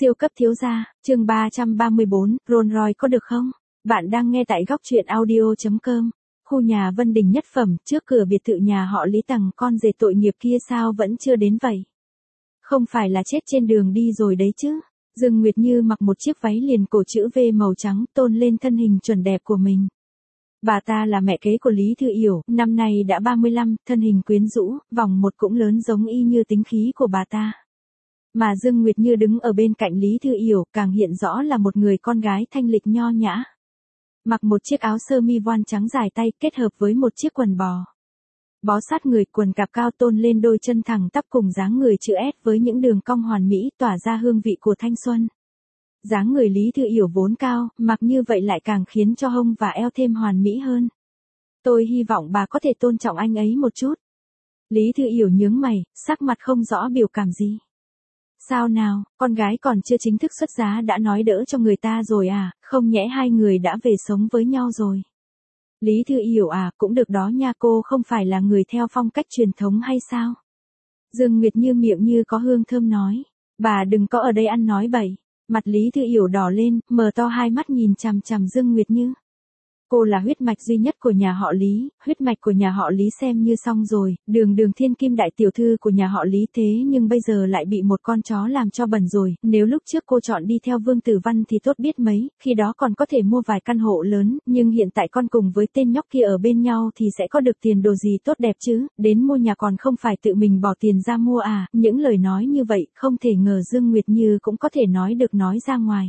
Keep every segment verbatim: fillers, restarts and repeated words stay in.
Siêu cấp thiếu gia, chương ba trăm ba mươi bốn, Rolls Royce có được không? Bạn đang nghe tại góc truyện audio chấm com. Khu nhà Vân Đình nhất phẩm, trước cửa biệt thự nhà họ Lý Tằng, con rể tội nghiệp kia sao vẫn chưa đến vậy? Không phải là chết trên đường đi rồi đấy chứ? Dương Nguyệt Như mặc một chiếc váy liền cổ chữ V màu trắng, tôn lên thân hình chuẩn đẹp của mình. Bà ta là mẹ kế của Lý Thư Yểu, năm nay đã ba mươi lăm, thân hình quyến rũ, vòng một cũng lớn giống y như tính khí của bà ta. Mà Dương Nguyệt Như đứng ở bên cạnh Lý Thư Yểu, càng hiện rõ là một người con gái thanh lịch nho nhã. Mặc một chiếc áo sơ mi voan trắng dài tay kết hợp với một chiếc quần bò. Bó sát người, quần cạp cao tôn lên đôi chân thẳng tắp cùng dáng người chữ S với những đường cong hoàn mỹ tỏa ra hương vị của thanh xuân. Dáng người Lý Thư Yểu vốn cao, mặc như vậy lại càng khiến cho hông và eo thêm hoàn mỹ hơn. Tôi hy vọng bà có thể tôn trọng anh ấy một chút. Lý Thư Yểu nhướng mày, sắc mặt không rõ biểu cảm gì. Sao nào, con gái còn chưa chính thức xuất giá đã nói đỡ cho người ta rồi à, không nhẽ hai người đã về sống với nhau rồi. Lý Thư Yểu à, cũng được đó nha, cô không phải là người theo phong cách truyền thống hay sao? Dương Nguyệt Như miệng như có hương thơm nói, bà đừng có ở đây ăn nói bậy. Mặt Lý Thư Yểu đỏ lên, mở to hai mắt nhìn chằm chằm Dương Nguyệt Như. Cô là huyết mạch duy nhất của nhà họ Lý, huyết mạch của nhà họ Lý xem như xong rồi, đường đường thiên kim đại tiểu thư của nhà họ Lý thế nhưng bây giờ lại bị một con chó làm cho bẩn rồi, nếu lúc trước cô chọn đi theo Vương Tử Văn thì tốt biết mấy, khi đó còn có thể mua vài căn hộ lớn, nhưng hiện tại con cùng với tên nhóc kia ở bên nhau thì sẽ có được tiền đồ gì tốt đẹp chứ, đến mua nhà còn không phải tự mình bỏ tiền ra mua à, những lời nói như vậy không thể ngờ Dương Nguyệt Như cũng có thể nói được nói ra ngoài.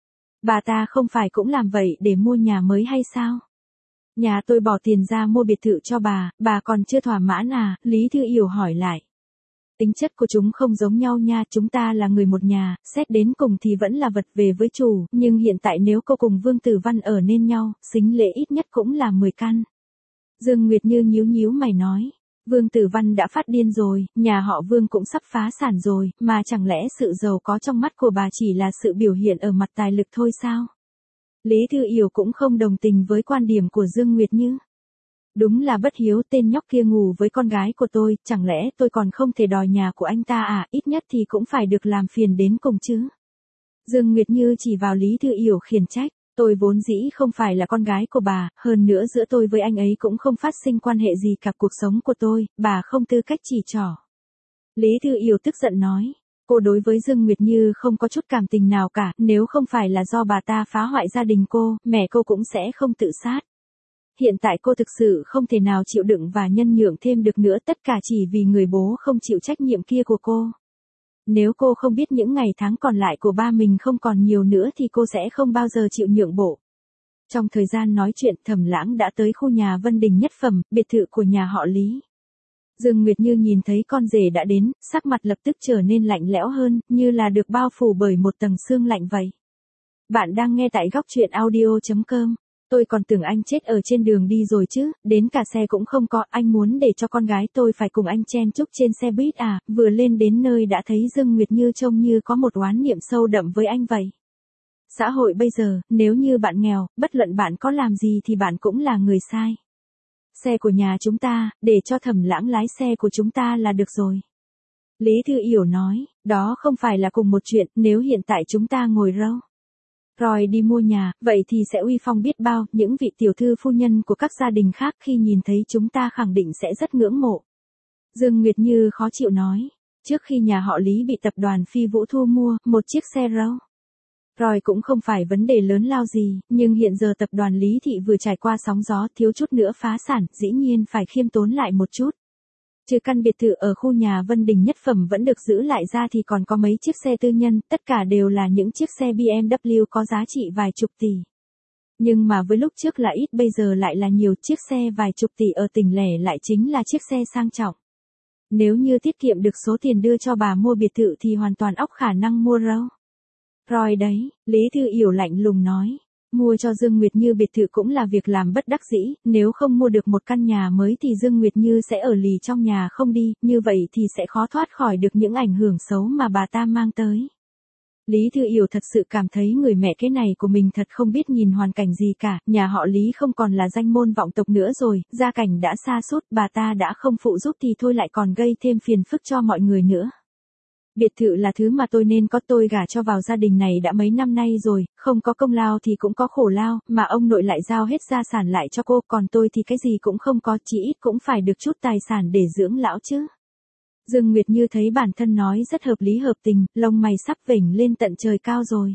Bà ta không phải cũng làm vậy để mua nhà mới hay sao? Nhà tôi bỏ tiền ra mua biệt thự cho bà, bà còn chưa thỏa mãn à? Lý Thư Yểu hỏi lại. Tính chất của chúng không giống nhau nha, chúng ta là người một nhà, xét đến cùng thì vẫn là vật về với chủ, nhưng hiện tại nếu cô cùng Vương Tử Văn ở nên nhau, sính lễ ít nhất cũng là mười căn. Dương Nguyệt Như nhíu nhíu mày nói. Vương Tử Văn đã phát điên rồi, nhà họ Vương cũng sắp phá sản rồi, mà chẳng lẽ sự giàu có trong mắt của bà chỉ là sự biểu hiện ở mặt tài lực thôi sao? Lý Thư Yểu cũng không đồng tình với quan điểm của Dương Nguyệt Như. Đúng là bất hiếu, tên nhóc kia ngủ với con gái của tôi, chẳng lẽ tôi còn không thể đòi nhà của anh ta à, ít nhất thì cũng phải được làm phiền đến cùng chứ. Dương Nguyệt Như chỉ vào Lý Thư Yểu khiển trách. Tôi vốn dĩ không phải là con gái của bà, hơn nữa giữa tôi với anh ấy cũng không phát sinh quan hệ gì cả, cuộc sống của tôi, bà không tư cách chỉ trỏ. Lý Thư Yểu tức giận nói, cô đối với Dương Nguyệt Như không có chút cảm tình nào cả, nếu không phải là do bà ta phá hoại gia đình cô, mẹ cô cũng sẽ không tự sát. Hiện tại cô thực sự không thể nào chịu đựng và nhân nhượng thêm được nữa, tất cả chỉ vì người bố không chịu trách nhiệm kia của cô. Nếu cô không biết những ngày tháng còn lại của ba mình không còn nhiều nữa thì cô sẽ không bao giờ chịu nhượng bộ. Trong thời gian nói chuyện, Thẩm Lãng đã tới khu nhà Vân Đình nhất phẩm, biệt thự của nhà họ Lý. Dương Nguyệt Như nhìn thấy con rể đã đến, sắc mặt lập tức trở nên lạnh lẽo hơn, như là được bao phủ bởi một tầng sương lạnh vậy. Bạn đang nghe tại góc truyện audio chấm com. Tôi còn tưởng anh chết ở trên đường đi rồi chứ, đến cả xe cũng không có, anh muốn để cho con gái tôi phải cùng anh chen chúc trên xe buýt à, vừa lên đến nơi đã thấy Dương Nguyệt Như trông như có một oán niệm sâu đậm với anh vậy. Xã hội bây giờ, nếu như bạn nghèo, bất luận bạn có làm gì thì bạn cũng là người sai. Xe của nhà chúng ta, để cho Thẩm Lãng lái xe của chúng ta là được rồi. Lý Thư Yểu nói, đó không phải là cùng một chuyện, nếu hiện tại chúng ta ngồi râu rồi đi mua nhà, vậy thì sẽ uy phong biết bao, những vị tiểu thư phu nhân của các gia đình khác khi nhìn thấy chúng ta khẳng định sẽ rất ngưỡng mộ. Dương Nguyệt Như khó chịu nói, trước khi nhà họ Lý bị tập đoàn Phi Vũ thu mua, một chiếc xe Rolls Royce cũng không phải vấn đề lớn lao gì, nhưng hiện giờ tập đoàn Lý Thị vừa trải qua sóng gió thiếu chút nữa phá sản, dĩ nhiên phải khiêm tốn lại một chút. Trừ căn biệt thự ở khu nhà Vân Đình nhất phẩm vẫn được giữ lại ra thì còn có mấy chiếc xe tư nhân, tất cả đều là những chiếc xe bê em vê có giá trị vài chục tỷ. Nhưng mà với lúc trước là ít bây giờ lại là nhiều, chiếc xe vài chục tỷ ở tỉnh lẻ lại chính là chiếc xe sang trọng. Nếu như tiết kiệm được số tiền đưa cho bà mua biệt thự thì hoàn toàn óc khả năng mua Rolls Royce đấy, Lý Thư Yểu lạnh lùng nói. Mua cho Dương Nguyệt Như biệt thự cũng là việc làm bất đắc dĩ, nếu không mua được một căn nhà mới thì Dương Nguyệt Như sẽ ở lì trong nhà không đi, như vậy thì sẽ khó thoát khỏi được những ảnh hưởng xấu mà bà ta mang tới. Lý Thư Yểu thật sự cảm thấy người mẹ kế này của mình thật không biết nhìn hoàn cảnh gì cả, nhà họ Lý không còn là danh môn vọng tộc nữa rồi, gia cảnh đã sa sút, bà ta đã không phụ giúp thì thôi lại còn gây thêm phiền phức cho mọi người nữa. Biệt thự là thứ mà tôi nên có, tôi gả cho vào gia đình này đã mấy năm nay rồi, không có công lao thì cũng có khổ lao, mà ông nội lại giao hết gia sản lại cho cô, còn tôi thì cái gì cũng không có, chỉ ít cũng phải được chút tài sản để dưỡng lão chứ. Dương Nguyệt Như thấy bản thân nói rất hợp lý hợp tình, lông mày sắp vểnh lên tận trời cao rồi.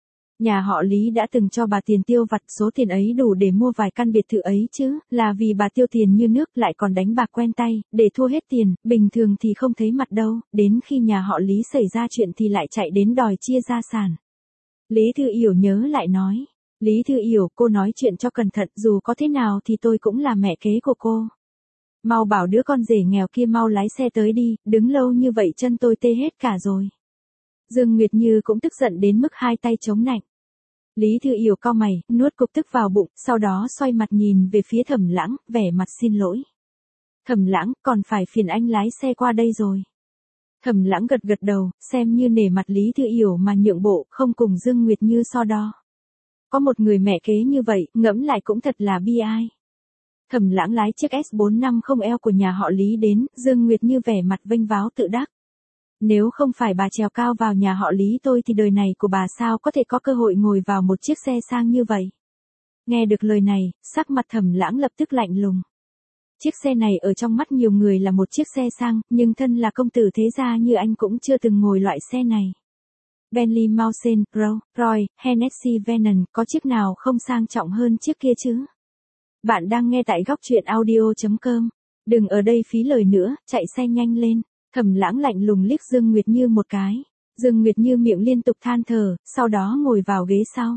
Nhà họ Lý đã từng cho bà tiền tiêu vặt, số tiền ấy đủ để mua vài căn biệt thự ấy chứ, là vì bà tiêu tiền như nước, lại còn đánh bạc quen tay, để thua hết tiền, bình thường thì không thấy mặt đâu, đến khi nhà họ Lý xảy ra chuyện thì lại chạy đến đòi chia gia sản. Lý Thư Yểu nhớ lại nói, Lý Thư Yểu, cô nói chuyện cho cẩn thận, dù có thế nào thì tôi cũng là mẹ kế của cô. Mau bảo đứa con rể nghèo kia mau lái xe tới đi, đứng lâu như vậy chân tôi tê hết cả rồi. Dương Nguyệt Như cũng tức giận đến mức hai tay chống nạnh. Lý Thư Yểu cau mày, nuốt cục tức vào bụng, sau đó xoay mặt nhìn về phía Thẩm Lãng, vẻ mặt xin lỗi. Thẩm Lãng, còn phải phiền anh lái xe qua đây rồi. Thẩm Lãng gật gật đầu, xem như nể mặt Lý Thư Yểu mà nhượng bộ, không cùng Dương Nguyệt Như so đo. Có một người mẹ kế như vậy, ngẫm lại cũng thật là bi ai. Thẩm Lãng lái chiếc S bốn năm không L của nhà họ Lý đến, Dương Nguyệt Như vẻ mặt vênh váo tự đắc. Nếu không phải bà trèo cao vào nhà họ Lý tôi thì đời này của bà sao có thể có cơ hội ngồi vào một chiếc xe sang như vậy. Nghe được lời này, sắc mặt Thẩm Lãng lập tức lạnh lùng. Chiếc xe này ở trong mắt nhiều người là một chiếc xe sang, nhưng thân là công tử thế gia như anh cũng chưa từng ngồi loại xe này. Bentley Mulsanne, Rolls Royce, Hennessy Venom, có chiếc nào không sang trọng hơn chiếc kia chứ? Bạn đang nghe tại góc truyện audio chấm com. Đừng ở đây phí lời nữa, chạy xe nhanh lên. Thẩm Lãng lạnh lùng liếc Dương Nguyệt Như một cái. Dương Nguyệt Như miệng liên tục than thở, sau đó ngồi vào ghế sau.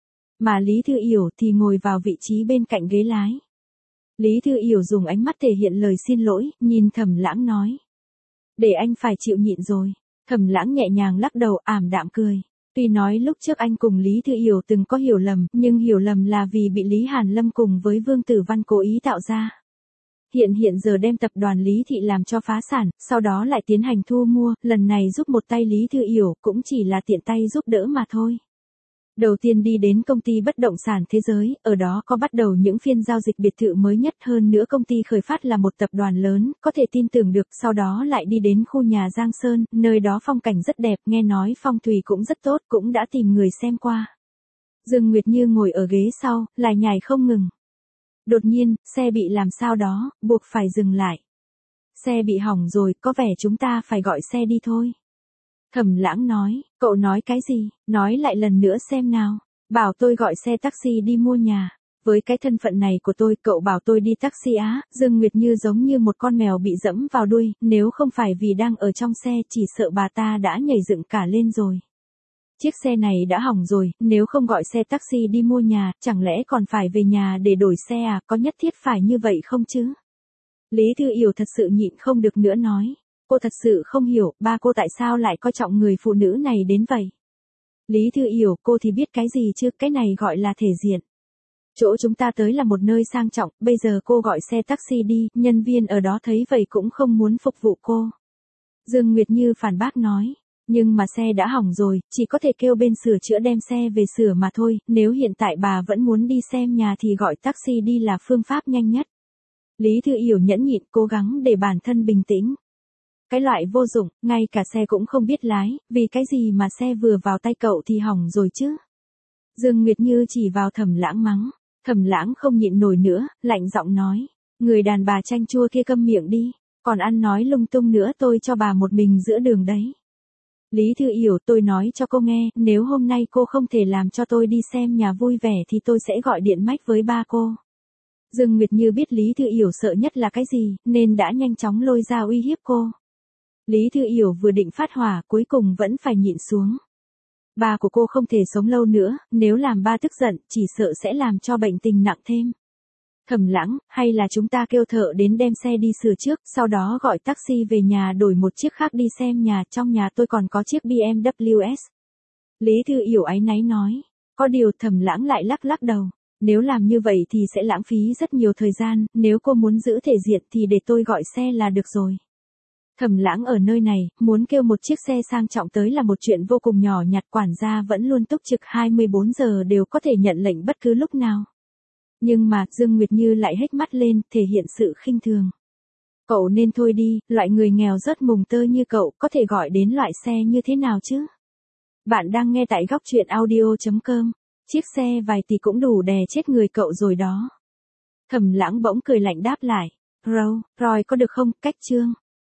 Mà Lý Thư Yểu thì ngồi vào vị trí bên cạnh ghế lái. Lý Thư Yểu dùng ánh mắt thể hiện lời xin lỗi, nhìn Thẩm Lãng nói. Để anh phải chịu nhịn rồi. Thẩm Lãng nhẹ nhàng lắc đầu, ảm đạm cười. Tuy nói lúc trước anh cùng Lý Thư Yểu từng có hiểu lầm, nhưng hiểu lầm là vì bị Lý Hàn Lâm cùng với Vương Tử Văn cố ý tạo ra. Hiện hiện giờ đem tập đoàn Lý Thị làm cho phá sản, sau đó lại tiến hành thu mua, lần này giúp một tay Lý Thư Yểu cũng chỉ là tiện tay giúp đỡ mà thôi. Đầu tiên đi đến công ty bất động sản thế giới, ở đó có bắt đầu những phiên giao dịch biệt thự mới nhất, hơn nữa công ty khởi phát là một tập đoàn lớn, có thể tin tưởng được, sau đó lại đi đến khu nhà Giang Sơn, nơi đó phong cảnh rất đẹp, nghe nói phong thủy cũng rất tốt, cũng đã tìm người xem qua. Dương Nguyệt Như ngồi ở ghế sau, lại nhảy không ngừng. Đột nhiên, xe bị làm sao đó, buộc phải dừng lại. Xe bị hỏng rồi, có vẻ chúng ta phải gọi xe đi thôi. Thẩm Lãng nói, cậu nói cái gì, nói lại lần nữa xem nào. Bảo tôi gọi xe taxi đi mua nhà. Với cái thân phận này của tôi, cậu bảo tôi đi taxi á? Dương Nguyệt Như giống như một con mèo bị dẫm vào đuôi, nếu không phải vì đang ở trong xe chỉ sợ bà ta đã nhảy dựng cả lên rồi. Chiếc xe này đã hỏng rồi, nếu không gọi xe taxi đi mua nhà, chẳng lẽ còn phải về nhà để đổi xe à, có nhất thiết phải như vậy không chứ? Lý Thư Yểu thật sự nhịn không được nữa nói. Cô thật sự không hiểu, ba cô tại sao lại coi trọng người phụ nữ này đến vậy? Lý Thư Yểu, cô thì biết cái gì chứ, cái này gọi là thể diện. Chỗ chúng ta tới là một nơi sang trọng, bây giờ cô gọi xe taxi đi, nhân viên ở đó thấy vậy cũng không muốn phục vụ cô. Dương Nguyệt Như phản bác nói. Nhưng mà xe đã hỏng rồi, chỉ có thể kêu bên sửa chữa đem xe về sửa mà thôi, nếu hiện tại bà vẫn muốn đi xem nhà thì gọi taxi đi là phương pháp nhanh nhất. Lý Thư Yểu nhẫn nhịn, cố gắng để bản thân bình tĩnh. Cái loại vô dụng, ngay cả xe cũng không biết lái, vì cái gì mà xe vừa vào tay cậu thì hỏng rồi chứ? Dương Nguyệt Như chỉ vào Thẩm Lãng mắng. Thẩm Lãng không nhịn nổi nữa, lạnh giọng nói. Người đàn bà chanh chua kia câm miệng đi, còn ăn nói lung tung nữa tôi cho bà một mình giữa đường đấy. Lý Thư Yểu, tôi nói cho cô nghe, nếu hôm nay cô không thể làm cho tôi đi xem nhà vui vẻ thì tôi sẽ gọi điện mách với ba cô. Dương Nguyệt Như biết Lý Thư Yểu sợ nhất là cái gì, nên đã nhanh chóng lôi ra uy hiếp cô. Lý Thư Yểu vừa định phát hỏa, cuối cùng vẫn phải nhịn xuống. Ba của cô không thể sống lâu nữa, nếu làm ba tức giận, chỉ sợ sẽ làm cho bệnh tình nặng thêm. Thẩm Lãng, hay là chúng ta kêu thợ đến đem xe đi sửa trước, sau đó gọi taxi về nhà đổi một chiếc khác đi xem nhà, trong nhà tôi còn có chiếc bê em vê ét. Lý Thư Yểu áy náy nói. Có điều Thẩm Lãng lại lắc lắc đầu. Nếu làm như vậy thì sẽ lãng phí rất nhiều thời gian, nếu cô muốn giữ thể diện thì để tôi gọi xe là được rồi. Thẩm Lãng ở nơi này, muốn kêu một chiếc xe sang trọng tới là một chuyện vô cùng nhỏ nhặt, quản gia vẫn luôn túc trực hai mươi bốn giờ đều có thể nhận lệnh bất cứ lúc nào. Nhưng mà, Dương Nguyệt Như lại hếch mắt lên, thể hiện sự khinh thường. Cậu nên thôi đi, loại người nghèo rớt mùng tơi như cậu có thể gọi đến loại xe như thế nào chứ? Bạn đang nghe tại góc chuyện audio chấm com. Chiếc xe vài tỷ cũng đủ đè chết người cậu rồi đó. Thẩm Lãng bỗng cười lạnh đáp lại. Rolls Royce có được không? Cách chương.